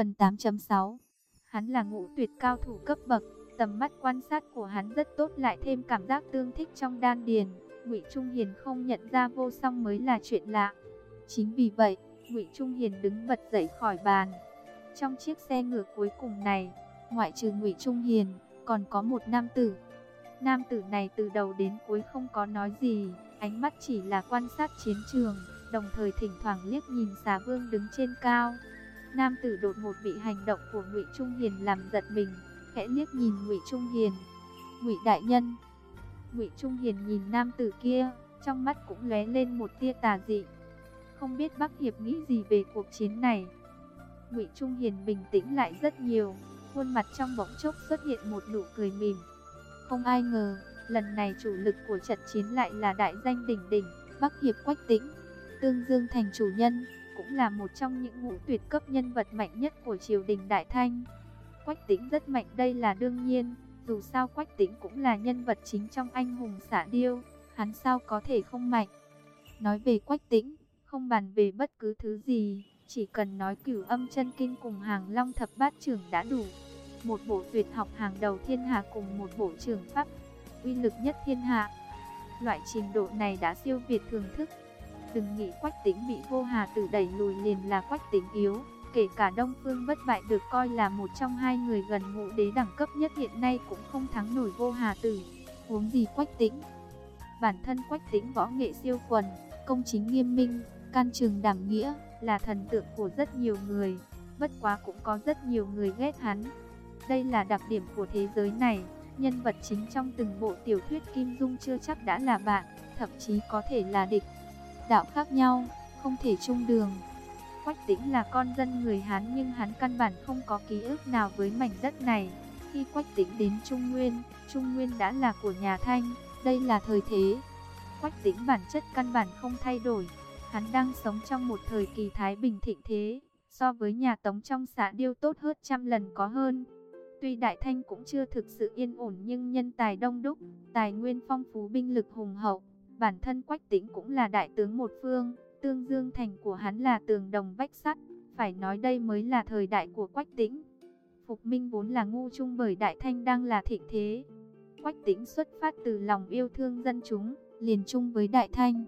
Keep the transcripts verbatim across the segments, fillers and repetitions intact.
Phần tám chấm sáu. Hắn là ngũ tuyệt cao thủ cấp bậc, tầm mắt quan sát của hắn rất tốt, lại thêm cảm giác tương thích trong đan điền, Ngụy Trung Hiền không nhận ra vô song mới là chuyện lạ. Chính vì vậy, Ngụy Trung Hiền đứng bật dậy khỏi bàn. Trong chiếc xe ngựa cuối cùng này, ngoại trừ Ngụy Trung Hiền, còn có một nam tử. Nam tử này từ đầu đến cuối không có nói gì, ánh mắt chỉ là quan sát chiến trường, đồng thời thỉnh thoảng liếc nhìn Xà Vương đứng trên cao. Nam tử đột ngột bị hành động của Ngụy Trung Hiền làm giật mình, khẽ liếc nhìn Ngụy Trung Hiền. "Ngụy đại nhân." Ngụy Trung Hiền nhìn nam tử kia, trong mắt cũng lóe lên một tia tà dị. Không biết Bắc Hiệp nghĩ gì về cuộc chiến này. Ngụy Trung Hiền bình tĩnh lại rất nhiều, khuôn mặt trong bỗng chốc xuất hiện một nụ cười mỉm. Không ai ngờ, lần này chủ lực của trận chiến lại là đại danh đỉnh đỉnh, Bắc Hiệp Quách Tĩnh, Tương Dương thành chủ nhân, cũng là một trong những ngũ tuyệt cấp nhân vật mạnh nhất của triều đình Đại Thanh. Quách Tĩnh rất mạnh đây là đương nhiên, dù sao Quách Tĩnh cũng là nhân vật chính trong Anh hùng xạ điêu, hắn sao có thể không mạnh. Nói về Quách Tĩnh, không bàn về bất cứ thứ gì, chỉ cần nói Cửu Âm Chân Kinh cùng Hàng Long Thập Bát Chưởng đã đủ. Một bộ tuyệt học hàng đầu thiên hạ cùng một bộ trường pháp uy lực nhất thiên hạ. Loại trình độ này đã siêu việt thường thức. Đừng nghĩ Quách Tĩnh bị Vô Hà Tử đẩy lùi liền là Quách Tĩnh yếu, kể cả Đông Phương Bất Bại được coi là một trong hai người gần ngũ đế đẳng cấp nhất hiện nay cũng không thắng nổi Vô Hà Tử, huống gì Quách Tĩnh. Bản thân Quách Tĩnh võ nghệ siêu quần, công chính nghiêm minh, can trường đảm nghĩa, là thần tượng của rất nhiều người, bất quá cũng có rất nhiều người ghét hắn. Đây là đặc điểm của thế giới này, nhân vật chính trong từng bộ tiểu thuyết Kim Dung chưa chắc đã là bạn, thậm chí có thể là địch. Đạo khác nhau, không thể chung đường. Quách Tĩnh là con dân người Hán nhưng hắn căn bản không có ký ức nào với mảnh đất này. Khi Quách Tĩnh đến Trung Nguyên, Trung Nguyên đã là của nhà Thanh, đây là thời thế. Quách Tĩnh bản chất căn bản không thay đổi, hắn đang sống trong một thời kỳ thái bình thịnh thế, so với nhà Tống trong xạ điêu tốt hơn trăm lần có hơn. Tuy Đại Thanh cũng chưa thực sự yên ổn nhưng nhân tài đông đúc, tài nguyên phong phú, binh lực hùng hậu. Bản thân Quách Tĩnh cũng là đại tướng một phương, Tương Dương thành của hắn là tường đồng vách sắt, phải nói đây mới là thời đại của Quách Tĩnh. Phục Minh vốn là ngu chung bởi Đại Thanh đang là thịnh thế. Quách Tĩnh xuất phát từ lòng yêu thương dân chúng, liền chung với Đại Thanh.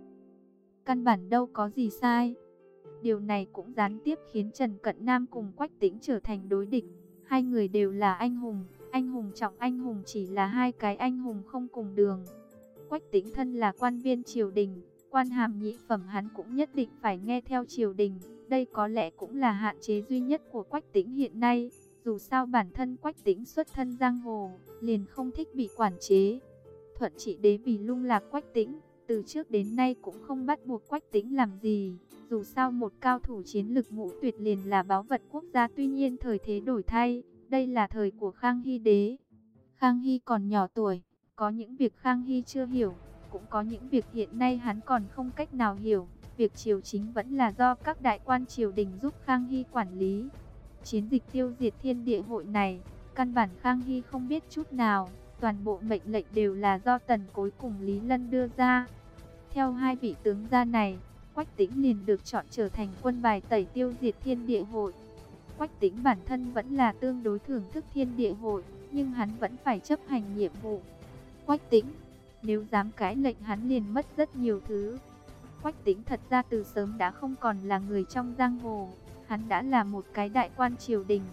Căn bản đâu có gì sai. Điều này cũng gián tiếp khiến Trần Cận Nam cùng Quách Tĩnh trở thành đối địch. Hai người đều là anh hùng, anh hùng trọng anh hùng chỉ là hai cái anh hùng không cùng đường. Quách Tĩnh thân là quan viên triều đình, quan hàm nhị phẩm hắn cũng nhất định phải nghe theo triều đình. Đây có lẽ cũng là hạn chế duy nhất của Quách Tĩnh hiện nay. Dù sao bản thân Quách Tĩnh xuất thân giang hồ, liền không thích bị quản chế. Thuận Trị Đế vì lung lạc Quách Tĩnh, từ trước đến nay cũng không bắt buộc Quách Tĩnh làm gì. Dù sao một cao thủ chiến lực ngũ tuyệt liền là báu vật quốc gia. Tuy nhiên thời thế đổi thay, đây là thời của Khang Hy Đế. Khang Hy còn nhỏ tuổi, có những việc Khang Hy chưa hiểu, cũng có những việc hiện nay hắn còn không cách nào hiểu. Việc triều chính vẫn là do các đại quan triều đình giúp Khang Hy quản lý. Chiến dịch tiêu diệt thiên địa hội này, căn bản Khang Hy không biết chút nào, toàn bộ mệnh lệnh đều là do Tần Cối cùng Lý Lân đưa ra. Theo hai vị tướng gia này, Quách Tĩnh liền được chọn trở thành quân bài tẩy tiêu diệt thiên địa hội. Quách Tĩnh bản thân vẫn là tương đối thưởng thức thiên địa hội, nhưng hắn vẫn phải chấp hành nhiệm vụ. Quách Tĩnh, nếu dám cãi lệnh hắn liền mất rất nhiều thứ. Quách Tĩnh thật ra từ sớm đã không còn là người trong giang hồ, hắn đã là một cái đại quan triều đình.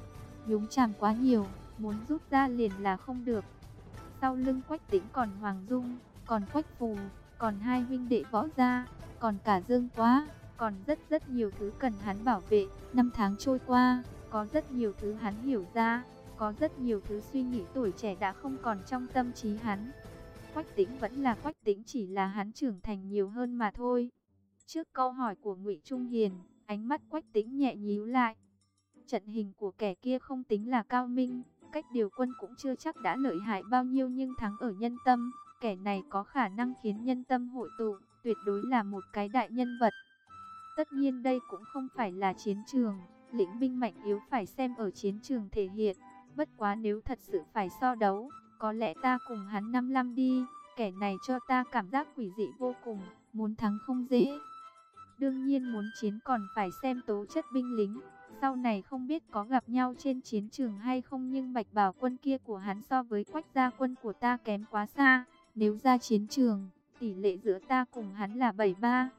Nhúng chàm quá nhiều, muốn rút ra liền là không được. Sau lưng Quách Tĩnh còn Hoàng Dung, còn Quách Phù, còn hai huynh đệ Võ Gia, còn cả Dương Quá, còn rất rất nhiều thứ cần hắn bảo vệ. Năm tháng trôi qua, có rất nhiều thứ hắn hiểu ra, có rất nhiều thứ suy nghĩ tuổi trẻ đã không còn trong tâm trí hắn. Quách Tĩnh vẫn là Quách Tĩnh, chỉ là hắn trưởng thành nhiều hơn mà thôi. Trước câu hỏi của Ngụy Trung Hiền, ánh mắt Quách Tĩnh nhẹ nhíu lại. Trận hình của kẻ kia không tính là cao minh, cách điều quân cũng chưa chắc đã lợi hại bao nhiêu, nhưng thắng ở nhân tâm. Kẻ này có khả năng khiến nhân tâm hội tụ, tuyệt đối là một cái đại nhân vật. Tất nhiên đây cũng không phải là chiến trường, lĩnh binh mạnh yếu phải xem ở chiến trường thể hiện. Bất quá nếu thật sự phải so đấu, có lẽ ta cùng hắn năm năm đi, kẻ này cho ta cảm giác quỷ dị vô cùng, muốn thắng không dễ. Đương nhiên muốn chiến còn phải xem tố chất binh lính, sau này không biết có gặp nhau trên chiến trường hay không, nhưng Bạch Bào quân kia của hắn so với Quách gia quân của ta kém quá xa. Nếu ra chiến trường, tỷ lệ giữa ta cùng hắn là bảy ba.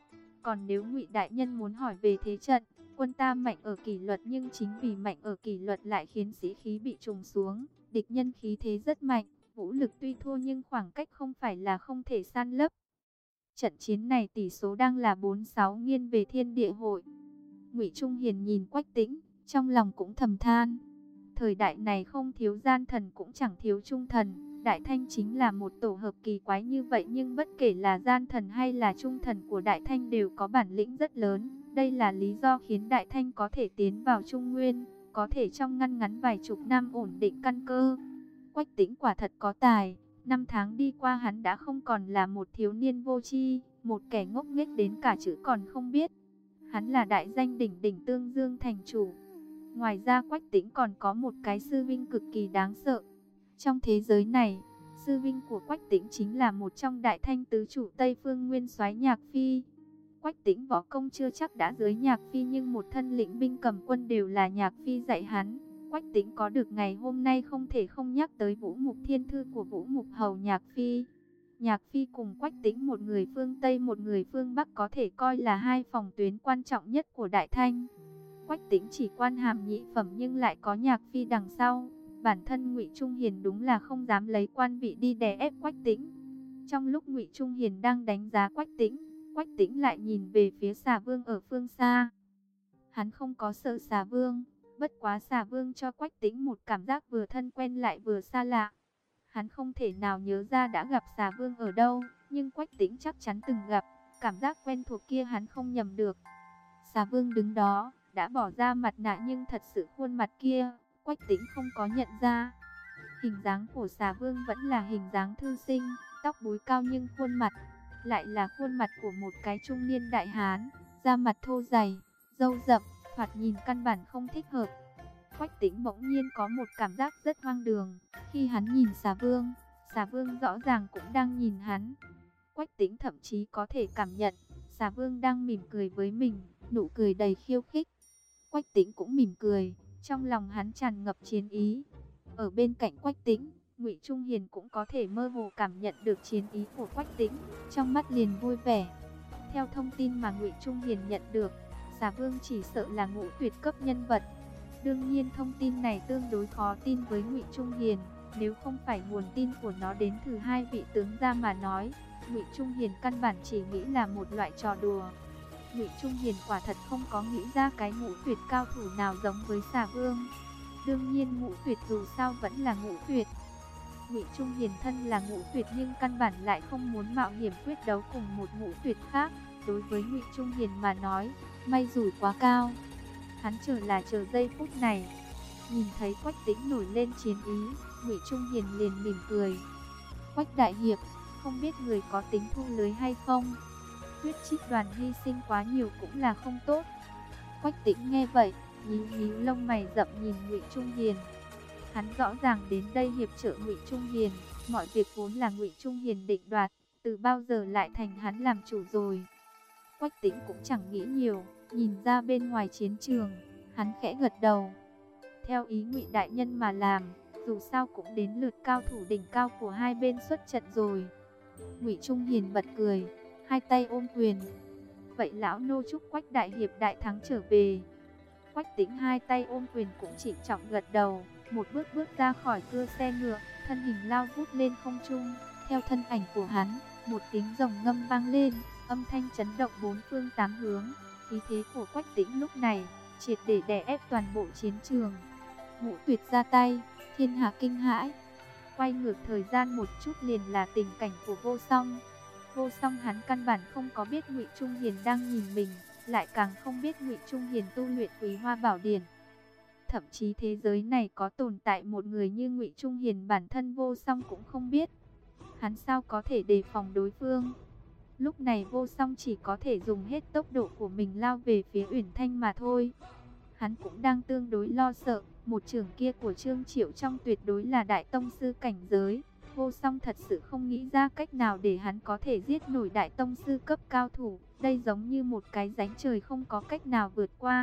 Còn nếu Ngụy đại nhân muốn hỏi về thế trận, quân ta mạnh ở kỷ luật, nhưng chính vì mạnh ở kỷ luật lại khiến sĩ khí bị trùng xuống. Địch nhân khí thế rất mạnh, vũ lực tuy thua nhưng khoảng cách không phải là không thể san lấp. Trận chiến này tỷ số đang là bốn sáu nghiêng về Thiên Địa hội. Ngụy Trung Hiền nhìn Quách Tĩnh, trong lòng cũng thầm than. Thời đại này không thiếu gian thần cũng chẳng thiếu trung thần. Đại Thanh chính là một tổ hợp kỳ quái như vậy, nhưng bất kể là gian thần hay là trung thần của Đại Thanh đều có bản lĩnh rất lớn. Đây là lý do khiến Đại Thanh có thể tiến vào Trung Nguyên, có thể trong ngăn ngắn vài chục năm ổn định căn cơ. Quách Tĩnh quả thật có tài. Năm tháng đi qua hắn đã không còn là một thiếu niên vô tri, một kẻ ngốc nghếch đến cả chữ còn không biết. Hắn là đại danh đỉnh đỉnh Tương Dương thành chủ. Ngoài ra Quách Tĩnh còn có một cái sư vinh cực kỳ đáng sợ. Trong thế giới này, sư vinh của Quách Tĩnh chính là một trong Đại Thanh tứ chủ Tây Phương Nguyên Soái Nhạc Phi. Quách Tĩnh võ công chưa chắc đã dưới Nhạc Phi, nhưng một thân lĩnh binh cầm quân đều là Nhạc Phi dạy hắn. Quách Tĩnh có được ngày hôm nay không thể không nhắc tới Vũ Mục Thiên Thư của Vũ Mục Hầu Nhạc Phi. Nhạc Phi cùng Quách Tĩnh, một người phương Tây một người phương Bắc, có thể coi là hai phòng tuyến quan trọng nhất của Đại Thanh. Quách Tĩnh chỉ quan hàm nhị phẩm nhưng lại có Nhạc Phi đằng sau. Bản thân Ngụy Trung Hiền đúng là không dám lấy quan vị đi đè ép Quách Tĩnh. Trong lúc Ngụy Trung Hiền đang đánh giá Quách Tĩnh, Quách Tĩnh lại nhìn về phía Xà Vương ở phương xa. Hắn không có sợ Xà Vương, bất quá Xà Vương cho Quách Tĩnh một cảm giác vừa thân quen lại vừa xa lạ. Hắn không thể nào nhớ ra đã gặp Xà Vương ở đâu, nhưng Quách Tĩnh chắc chắn từng gặp, cảm giác quen thuộc kia hắn không nhầm được. Xà Vương đứng đó, đã bỏ ra mặt nạ nhưng thật sự khuôn mặt kia, Quách Tĩnh không có nhận ra. Hình dáng của Xà Vương vẫn là hình dáng thư sinh, tóc búi cao, nhưng khuôn mặt lại là khuôn mặt của một cái trung niên đại hán, da mặt thô dày, râu rậm, thoạt nhìn căn bản không thích hợp. Quách Tĩnh bỗng nhiên có một cảm giác rất hoang đường. Khi hắn nhìn Xà Vương, Xà Vương rõ ràng cũng đang nhìn hắn. Quách Tĩnh thậm chí có thể cảm nhận Xà Vương đang mỉm cười với mình, nụ cười đầy khiêu khích. Quách Tĩnh cũng mỉm cười, trong lòng hắn tràn ngập chiến ý. Ở bên cạnh Quách Tĩnh, Ngụy Trung Hiền cũng có thể mơ hồ cảm nhận được chiến ý của Quách Tĩnh, trong mắt liền vui vẻ. Theo thông tin mà Ngụy Trung Hiền nhận được, Xà Vương chỉ sợ là ngũ tuyệt cấp nhân vật. Đương nhiên thông tin này tương đối khó tin với Ngụy Trung Hiền, nếu không phải nguồn tin của nó đến từ hai vị tướng gia mà nói, Ngụy Trung Hiền căn bản chỉ nghĩ là một loại trò đùa. Ngụy Trung Hiền quả thật không có nghĩ ra cái ngũ tuyệt cao thủ nào giống với Xà Vương. Đương nhiên ngũ tuyệt dù sao vẫn là ngũ tuyệt. Ngụy Trung Hiền thân là ngũ tuyệt nhưng căn bản lại không muốn mạo hiểm quyết đấu cùng một ngũ tuyệt khác. Đối với Ngụy Trung Hiền mà nói, may rủi quá cao. Hắn chờ là chờ giây phút này. Nhìn thấy Quách Tĩnh nổi lên chiến ý, Ngụy Trung Hiền liền mỉm cười. Quách đại hiệp, không biết người có tính thu lưới hay không? Huyết Trích đoàn hy sinh quá nhiều cũng là không tốt. Quách Tĩnh nghe vậy, nhíu nhíu lông mày rậm nhìn Ngụy Trung Hiền. Hắn rõ ràng đến đây hiệp trợ Ngụy Trung Hiền, mọi việc vốn là Ngụy Trung Hiền định đoạt, từ bao giờ lại thành hắn làm chủ rồi. Quách Tĩnh cũng chẳng nghĩ nhiều, nhìn ra bên ngoài chiến trường, hắn khẽ gật đầu. Theo ý Ngụy đại nhân mà làm, dù sao cũng đến lượt cao thủ đỉnh cao của hai bên xuất trận rồi. Ngụy Trung Hiền bật cười, hai tay ôm quyền. Vậy lão nô chúc Quách đại hiệp đại thắng trở về. Quách Tĩnh hai tay ôm quyền cũng trịnh trọng gật đầu, một bước bước ra khỏi cưa xe ngựa, thân hình lao vút lên không trung. Theo thân ảnh của hắn, một tiếng rồng ngâm vang lên, âm thanh chấn động bốn phương tám hướng. Khí thế của Quách Tĩnh lúc này triệt để đè ép toàn bộ chiến trường. Ngũ tuyệt ra tay, thiên hạ kinh hãi. Quay ngược thời gian một chút liền là tình cảnh của Vô Song. Vô Song hắn căn bản không có biết Ngụy Trung Hiền đang nhìn mình, lại càng không biết Ngụy Trung Hiền tu luyện Quý Hoa Bảo Điển. Thậm chí thế giới này có tồn tại một người như Ngụy Trung Hiền bản thân Vô Song cũng không biết. Hắn sao có thể đề phòng đối phương? Lúc này Vô Song chỉ có thể dùng hết tốc độ của mình lao về phía Uyển Thanh mà thôi. Hắn cũng đang tương đối lo sợ, một trường kia của Trương Triệu trong tuyệt đối là đại tông sư cảnh giới. Vô Song thật sự không nghĩ ra cách nào để hắn có thể giết nổi đại tông sư cấp cao thủ. Đây giống như một cái rãnh trời không có cách nào vượt qua.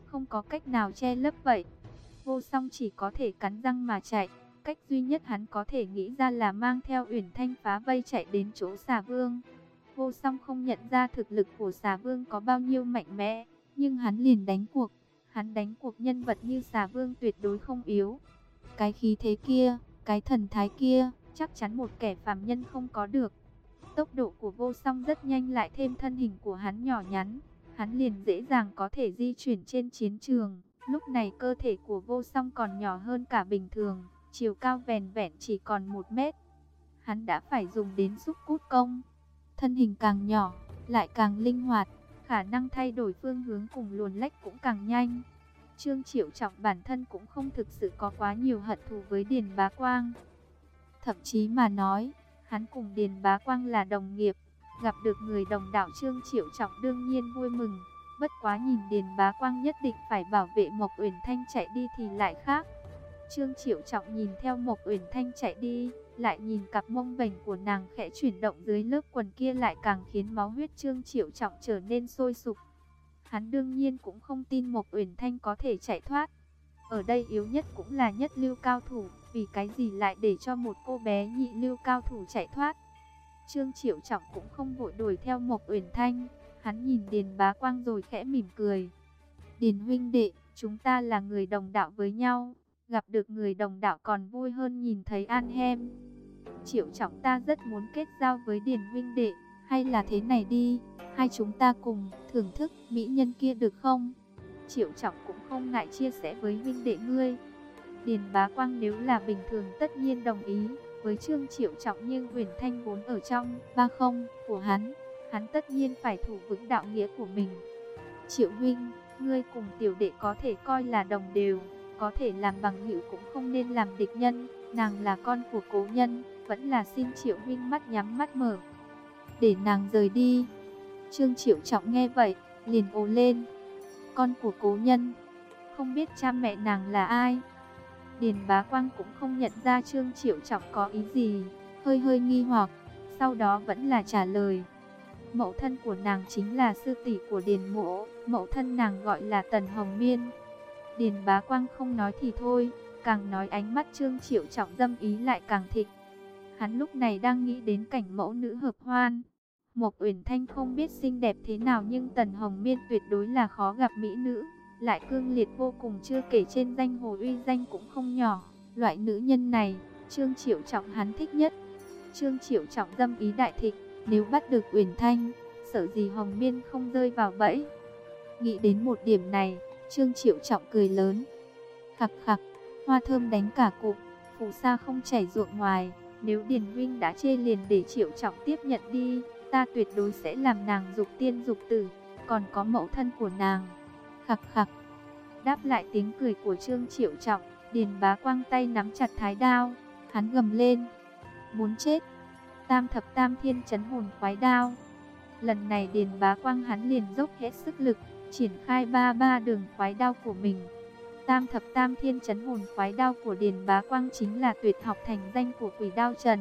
không có cách nào che lấp vậy. Vô Song chỉ có thể cắn răng mà chạy. Cách duy nhất hắn có thể nghĩ ra là mang theo Uyển Thanh phá vây chạy đến chỗ Xà Vương. Vô Song không nhận ra thực lực của Xà Vương có bao nhiêu mạnh mẽ, nhưng hắn liền đánh cuộc. Hắn đánh cuộc nhân vật như Xà Vương tuyệt đối không yếu. Cái khí thế kia, cái thần thái kia, chắc chắn một kẻ phàm nhân không có được. Tốc độ của Vô Song rất nhanh, lại thêm thân hình của hắn nhỏ nhắn, hắn liền dễ dàng có thể di chuyển trên chiến trường. Lúc này cơ thể của Vô Song còn nhỏ hơn cả bình thường, chiều cao vẻn vẹn chỉ còn một mét. Hắn đã phải dùng đến xúc cút công. Thân hình càng nhỏ, lại càng linh hoạt, khả năng thay đổi phương hướng cùng luồn lách cũng càng nhanh. Trương Triệu Trọng bản thân cũng không thực sự có quá nhiều hận thù với Điền Bá Quang. Thậm chí mà nói, hắn cùng Điền Bá Quang là đồng nghiệp, gặp được người đồng đạo Trương Triệu Trọng đương nhiên vui mừng. Bất quá nhìn Điền Bá Quang nhất định phải bảo vệ Mộc Uyển Thanh chạy đi thì lại khác. Trương Triệu Trọng nhìn theo Mộc Uyển Thanh chạy đi, lại nhìn cặp mông vành của nàng khẽ chuyển động dưới lớp quần kia, lại càng khiến máu huyết Trương Triệu Trọng trở nên sôi sục. Hắn đương nhiên cũng không tin Mộc Uyển Thanh có thể chạy thoát. Ở đây yếu nhất cũng là nhất lưu cao thủ, vì cái gì lại để cho một cô bé nhị lưu cao thủ chạy thoát. Trương Triệu Trọng cũng không vội đuổi theo Mộc Uyển Thanh, hắn nhìn Điền Bá Quang rồi khẽ mỉm cười. Điền huynh đệ, chúng ta là người đồng đạo với nhau, gặp được người đồng đạo còn vui hơn nhìn thấy An Hem. Triệu Trọng, ta rất muốn kết giao với Điền huynh đệ, hay là thế này đi, hai chúng ta cùng thưởng thức mỹ nhân kia được không? Triệu Trọng cũng không ngại chia sẻ với huynh đệ ngươi. Điền Bá Quang nếu là bình thường tất nhiên đồng ý với Trương Triệu Trọng, nhưng Uyển Thanh vốn ở trong ba không của hắn, hắn tất nhiên phải thủ vững đạo nghĩa của mình. Triệu huynh, ngươi cùng tiểu đệ có thể coi là đồng đều, có thể làm bằng hữu cũng không nên làm địch nhân. Nàng là con của cố nhân, vẫn là xin Triệu huynh mắt nhắm mắt mở, để nàng rời đi. Trương Triệu Trọng nghe vậy, liền ồ lên. Con của cố nhân, không biết cha mẹ nàng là ai? Điền Bá Quang cũng không nhận ra Trương Triệu Trọng có ý gì, hơi hơi nghi hoặc, sau đó vẫn là trả lời. Mẫu thân của nàng chính là sư tỷ của Điền Mỗ, mẫu thân nàng gọi là Tần Hồng Miên. Điền Bá Quang không nói thì thôi, càng nói ánh mắt Trương Triệu Trọng dâm ý lại càng thịnh. Hắn lúc này đang nghĩ đến cảnh mẫu nữ hợp hoan. Mộc Uyển Thanh không biết xinh đẹp thế nào, nhưng Tần Hồng Miên tuyệt đối là khó gặp mỹ nữ, lại cương liệt vô cùng, chưa kể trên danh hồ uy danh cũng không nhỏ. Loại nữ nhân này, Trương Triệu Trọng hắn thích nhất. Trương Triệu Trọng dâm ý đại thịnh, nếu bắt được Uyển Thanh, sợ gì Hồng Miên không rơi vào bẫy. Nghĩ đến một điểm này, Trương Triệu Trọng cười lớn. Khặc khặc, hoa thơm đánh cả cụm, phù sa không chảy ruộng ngoài. Nếu Điền huynh đã chê liền để Triệu Trọng tiếp nhận đi, ta tuyệt đối sẽ làm nàng dục tiên dục tử, còn có mẫu thân của nàng. Khặc khặc. Đáp lại tiếng cười của Trương Triệu Trọng, Điền Bá Quang tay nắm chặt thái đao, hắn gầm lên. Muốn chết. Tam thập tam thiên chấn hồn khoái đao. Lần này Điền Bá Quang hắn liền dốc hết sức lực, triển khai ba ba đường khoái đao của mình. Tam thập tam thiên chấn hồn khoái đao của Điền Bá Quang chính là tuyệt học thành danh của Quỷ Đao Trần.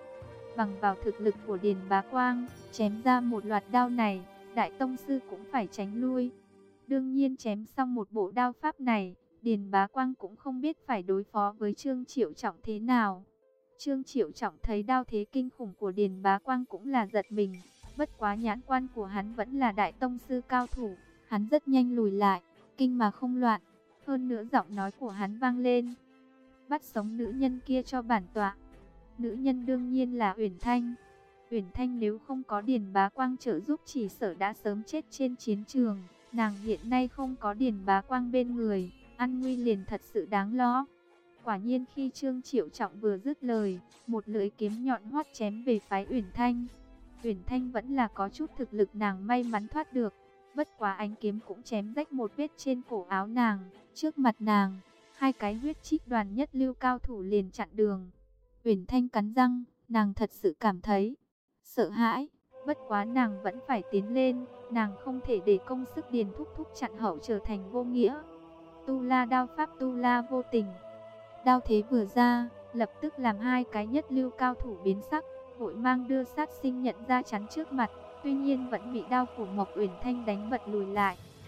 Bằng vào thực lực của Điền Bá Quang, chém ra một loạt đao này, đại tông sư cũng phải tránh lui. Đương nhiên chém xong một bộ đao pháp này, Điền Bá Quang cũng không biết phải đối phó với Trương Triệu Trọng thế nào. Trương Triệu Trọng thấy đao thế kinh khủng của Điền Bá Quang cũng là giật mình, bất quá nhãn quan của hắn vẫn là đại tông sư cao thủ, hắn rất nhanh lùi lại, kinh mà không loạn. Hơn nữa giọng nói của hắn vang lên. Bắt sống nữ nhân kia cho bản tọa. Nữ nhân đương nhiên là Uyển Thanh. Uyển Thanh nếu không có Điền Bá Quang trợ giúp chỉ sợ đã sớm chết trên chiến trường. Nàng hiện nay không có Điền Bá Quang bên người, an nguy liền thật sự đáng lo. Quả nhiên khi Trương Triệu Trọng vừa dứt lời, một lưỡi kiếm nhọn hoắt chém về phái Uyển Thanh. Uyển Thanh vẫn là có chút thực lực, nàng may mắn thoát được. Bất quá ánh kiếm cũng chém rách một vết trên cổ áo nàng. Trước mặt nàng, hai cái huyết trích đoàn nhất lưu cao thủ liền chặn đường. Uyển Thanh cắn răng, nàng thật sự cảm thấy sợ hãi. Bất quá nàng vẫn phải tiến lên, nàng không thể để công sức Điền thúc thúc chặn hậu trở thành vô nghĩa. Tu La đao pháp Tu La vô tình. Đao thế vừa ra, lập tức làm hai cái nhất lưu cao thủ biến sắc, vội mang đưa sát sinh nhận ra chắn trước mặt. Tuy nhiên vẫn bị đao của Mộc Uyển Thanh đánh bật lùi lại.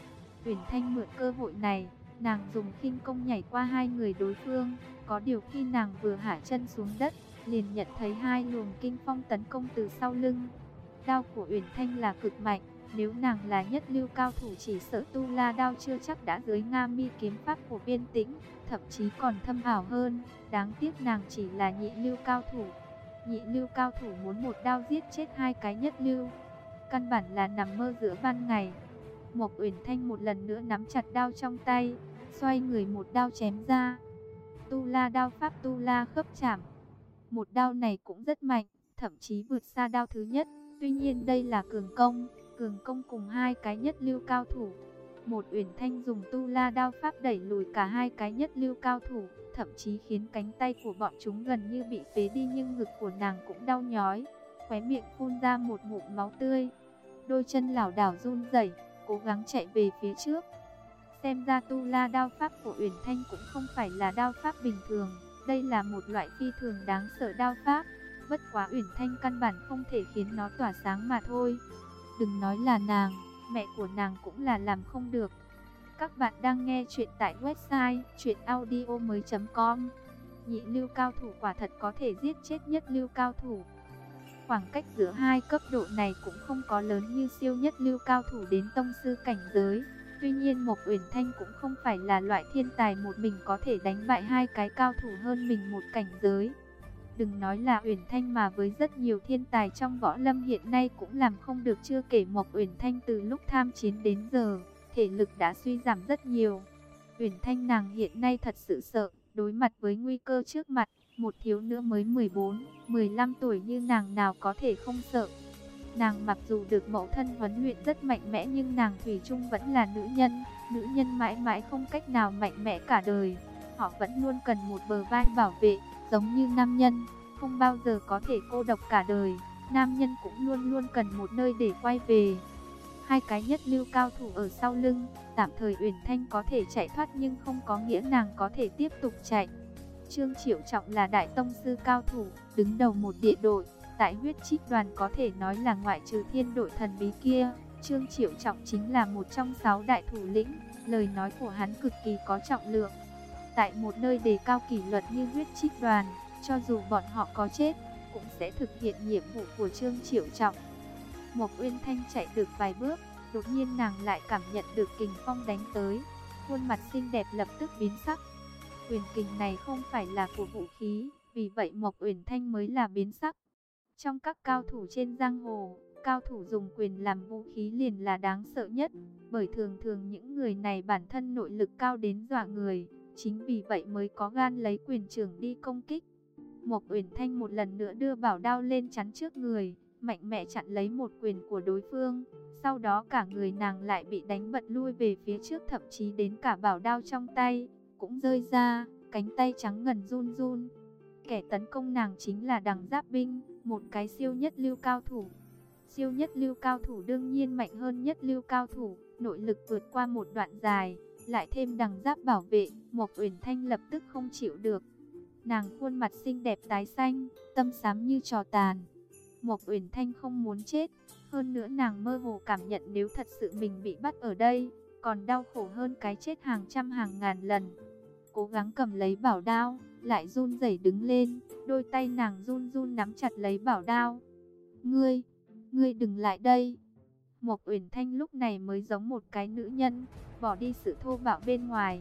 Uyển Thanh mượn cơ hội này, nàng dùng khinh công nhảy qua hai người đối phương. Có điều khi nàng vừa hạ chân xuống đất, liền nhận thấy hai luồng kinh phong tấn công từ sau lưng. Đao của Uyển Thanh là cực mạnh, nếu nàng là nhất lưu cao thủ chỉ sợ tu la đao chưa chắc đã dưới Nga Mi kiếm pháp của Viên Tĩnh, thậm chí còn thâm ảo hơn. Đáng tiếc nàng chỉ là nhị lưu cao thủ. Nhị lưu cao thủ muốn một đao giết chết hai cái nhất lưu, căn bản là nằm mơ giữa ban ngày. Mộc Uyển Thanh một lần nữa nắm chặt đao trong tay, xoay người một đao chém ra. Tu la đao pháp tu la khớp chạm. Một đao này cũng rất mạnh, thậm chí vượt xa đao thứ nhất. Tuy nhiên đây là cường công, cường công cùng hai cái nhất lưu cao thủ. Một Uyển Thanh dùng tu la đao pháp đẩy lùi cả hai cái nhất lưu cao thủ, thậm chí khiến cánh tay của bọn chúng gần như bị phế đi, nhưng ngực của nàng cũng đau nhói, khóe miệng phun ra một ngụm máu tươi. Đôi chân lảo đảo run rẩy, cố gắng chạy về phía trước. Xem ra tu la đao pháp của Uyển Thanh cũng không phải là đao pháp bình thường, đây là một loại phi thường đáng sợ đao pháp. Bất quá Uyển Thanh căn bản không thể khiến nó tỏa sáng mà thôi. Đừng nói là nàng, mẹ của nàng cũng là làm không được. Các bạn đang nghe chuyện tại website truyện audio mới chấm com. Nhị lưu cao thủ quả thật có thể giết chết nhất lưu cao thủ. Khoảng cách giữa hai cấp độ này cũng không có lớn như siêu nhất lưu cao thủ đến tông sư cảnh giới. Tuy nhiên Mộc Uyển Thanh cũng không phải là loại thiên tài một mình có thể đánh bại hai cái cao thủ hơn mình một cảnh giới. Đừng nói là Uyển Thanh mà với rất nhiều thiên tài trong võ lâm hiện nay cũng làm không được, chưa kể Mộc Uyển Thanh từ lúc tham chiến đến giờ, thể lực đã suy giảm rất nhiều. Uyển Thanh nàng hiện nay thật sự sợ, đối mặt với nguy cơ trước mặt, một thiếu nữ mới mười bốn, mười lăm tuổi như nàng nào có thể không sợ. Nàng mặc dù được mẫu thân huấn luyện rất mạnh mẽ nhưng nàng thủy chung vẫn là nữ nhân, nữ nhân mãi mãi không cách nào mạnh mẽ cả đời. Họ vẫn luôn cần một bờ vai bảo vệ, giống như nam nhân, không bao giờ có thể cô độc cả đời, nam nhân cũng luôn luôn cần một nơi để quay về. Hai cái nhất lưu cao thủ ở sau lưng, tạm thời Uyển Thanh có thể chạy thoát nhưng không có nghĩa nàng có thể tiếp tục chạy. Trương Triệu Trọng là đại tông sư cao thủ, đứng đầu một địa đội, tại Huyết Trích Đoàn có thể nói là ngoại trừ thiên đội thần bí kia, Trương Triệu Trọng chính là một trong sáu đại thủ lĩnh, lời nói của hắn cực kỳ có trọng lượng. Tại một nơi đề cao kỷ luật như Huyết Trích Đoàn, cho dù bọn họ có chết, cũng sẽ thực hiện nhiệm vụ của Trương Triệu Trọng. Mộc Uyển Thanh chạy được vài bước, đột nhiên nàng lại cảm nhận được kình phong đánh tới, khuôn mặt xinh đẹp lập tức biến sắc. Quyền kình này không phải là của vũ khí, vì vậy Mộc Uyển Thanh mới là biến sắc. Trong các cao thủ trên giang hồ, cao thủ dùng quyền làm vũ khí liền là đáng sợ nhất, bởi thường thường những người này bản thân nội lực cao đến dọa người, chính vì vậy mới có gan lấy quyền trưởng đi công kích. Mộc Uyển Thanh một lần nữa đưa bảo đao lên chắn trước người, mạnh mẽ chặn lấy một quyền của đối phương. Sau đó cả người nàng lại bị đánh bật lui về phía trước, thậm chí đến cả bảo đao trong tay cũng rơi ra, cánh tay trắng ngần run run. Kẻ tấn công nàng chính là Đằng Giáp Binh, một cái siêu nhất lưu cao thủ. Siêu nhất lưu cao thủ đương nhiên mạnh hơn nhất lưu cao thủ, nội lực vượt qua một đoạn dài, lại thêm đằng giáp bảo vệ, Mộc Uyển Thanh lập tức không chịu được. Nàng khuôn mặt xinh đẹp tái xanh, tâm xám như trò tàn. Mộc Uyển Thanh không muốn chết, hơn nữa nàng mơ hồ cảm nhận nếu thật sự mình bị bắt ở đây, còn đau khổ hơn cái chết hàng trăm hàng ngàn lần. Cố gắng cầm lấy bảo đao, lại run rẩy đứng lên, đôi tay nàng run run nắm chặt lấy bảo đao. Ngươi, ngươi đừng lại đây. Mộc Uyển Thanh lúc này mới giống một cái nữ nhân, bỏ đi sự thô bạo bên ngoài,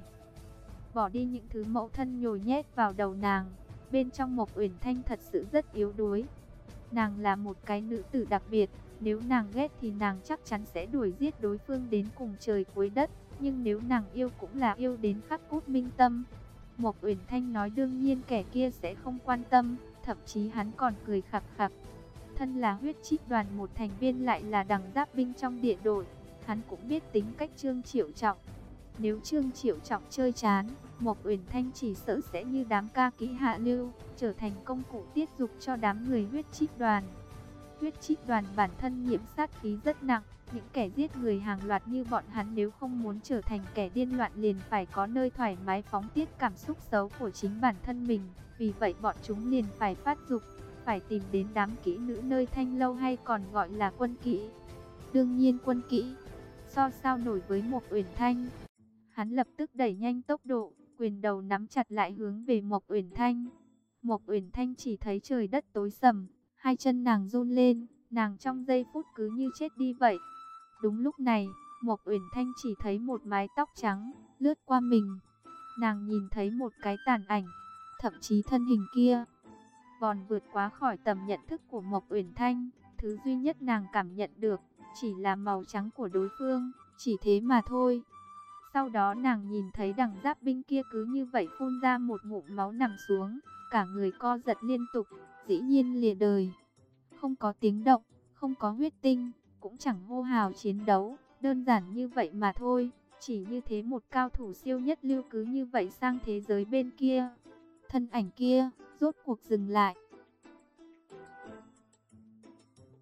bỏ đi những thứ mẫu thân nhồi nhét vào đầu nàng. Bên trong Mộc Uyển Thanh thật sự rất yếu đuối. Nàng là một cái nữ tử đặc biệt, nếu nàng ghét thì nàng chắc chắn sẽ đuổi giết đối phương đến cùng trời cuối đất, nhưng nếu nàng yêu cũng là yêu đến khắc cốt minh tâm. Mộc Uyển Thanh nói đương nhiên kẻ kia sẽ không quan tâm, thậm chí hắn còn cười khặc khặc. Thân là Huyết Trích Đoàn một thành viên lại là Đằng Giáp Binh trong địa đội, hắn cũng biết tính cách Trương Triệu Trọng. Nếu Trương Triệu Trọng chơi chán, Mộc Uyển Thanh chỉ sợ sẽ như đám ca kỹ hạ lưu, trở thành công cụ tiết dục cho đám người Huyết Trích Đoàn. Huyết Trích Đoàn bản thân nhiễm sát khí rất nặng, những kẻ giết người hàng loạt như bọn hắn nếu không muốn trở thành kẻ điên loạn liền phải có nơi thoải mái phóng tiết cảm xúc xấu của chính bản thân mình, vì vậy bọn chúng liền phải phát dục, phải tìm đến đám kỹ nữ nơi thanh lâu hay còn gọi là quân kỹ. Đương nhiên quân kỹ so sao nổi với Mộc Uyển Thanh. Hắn lập tức đẩy nhanh tốc độ, quyền đầu nắm chặt lại hướng về Mộc Uyển Thanh. Mộc Uyển Thanh chỉ thấy trời đất tối sầm, hai chân nàng run lên, nàng trong giây phút cứ như chết đi vậy. Đúng lúc này, Mộc Uyển Thanh chỉ thấy một mái tóc trắng lướt qua mình. Nàng nhìn thấy một cái tàn ảnh, thậm chí thân hình kia còn vượt quá khỏi tầm nhận thức của Mộc Uyển Thanh. Thứ duy nhất nàng cảm nhận được chỉ là màu trắng của đối phương, chỉ thế mà thôi. Sau đó nàng nhìn thấy đằng giáp binh kia cứ như vậy phun ra một ngụm máu nằm xuống, cả người co giật liên tục, dĩ nhiên lìa đời. Không có tiếng động, không có huyết tinh, cũng chẳng hô hào chiến đấu, đơn giản như vậy mà thôi. Chỉ như thế một cao thủ siêu nhất lưu cứ như vậy sang thế giới bên kia. Thân ảnh kia rốt cuộc dừng lại,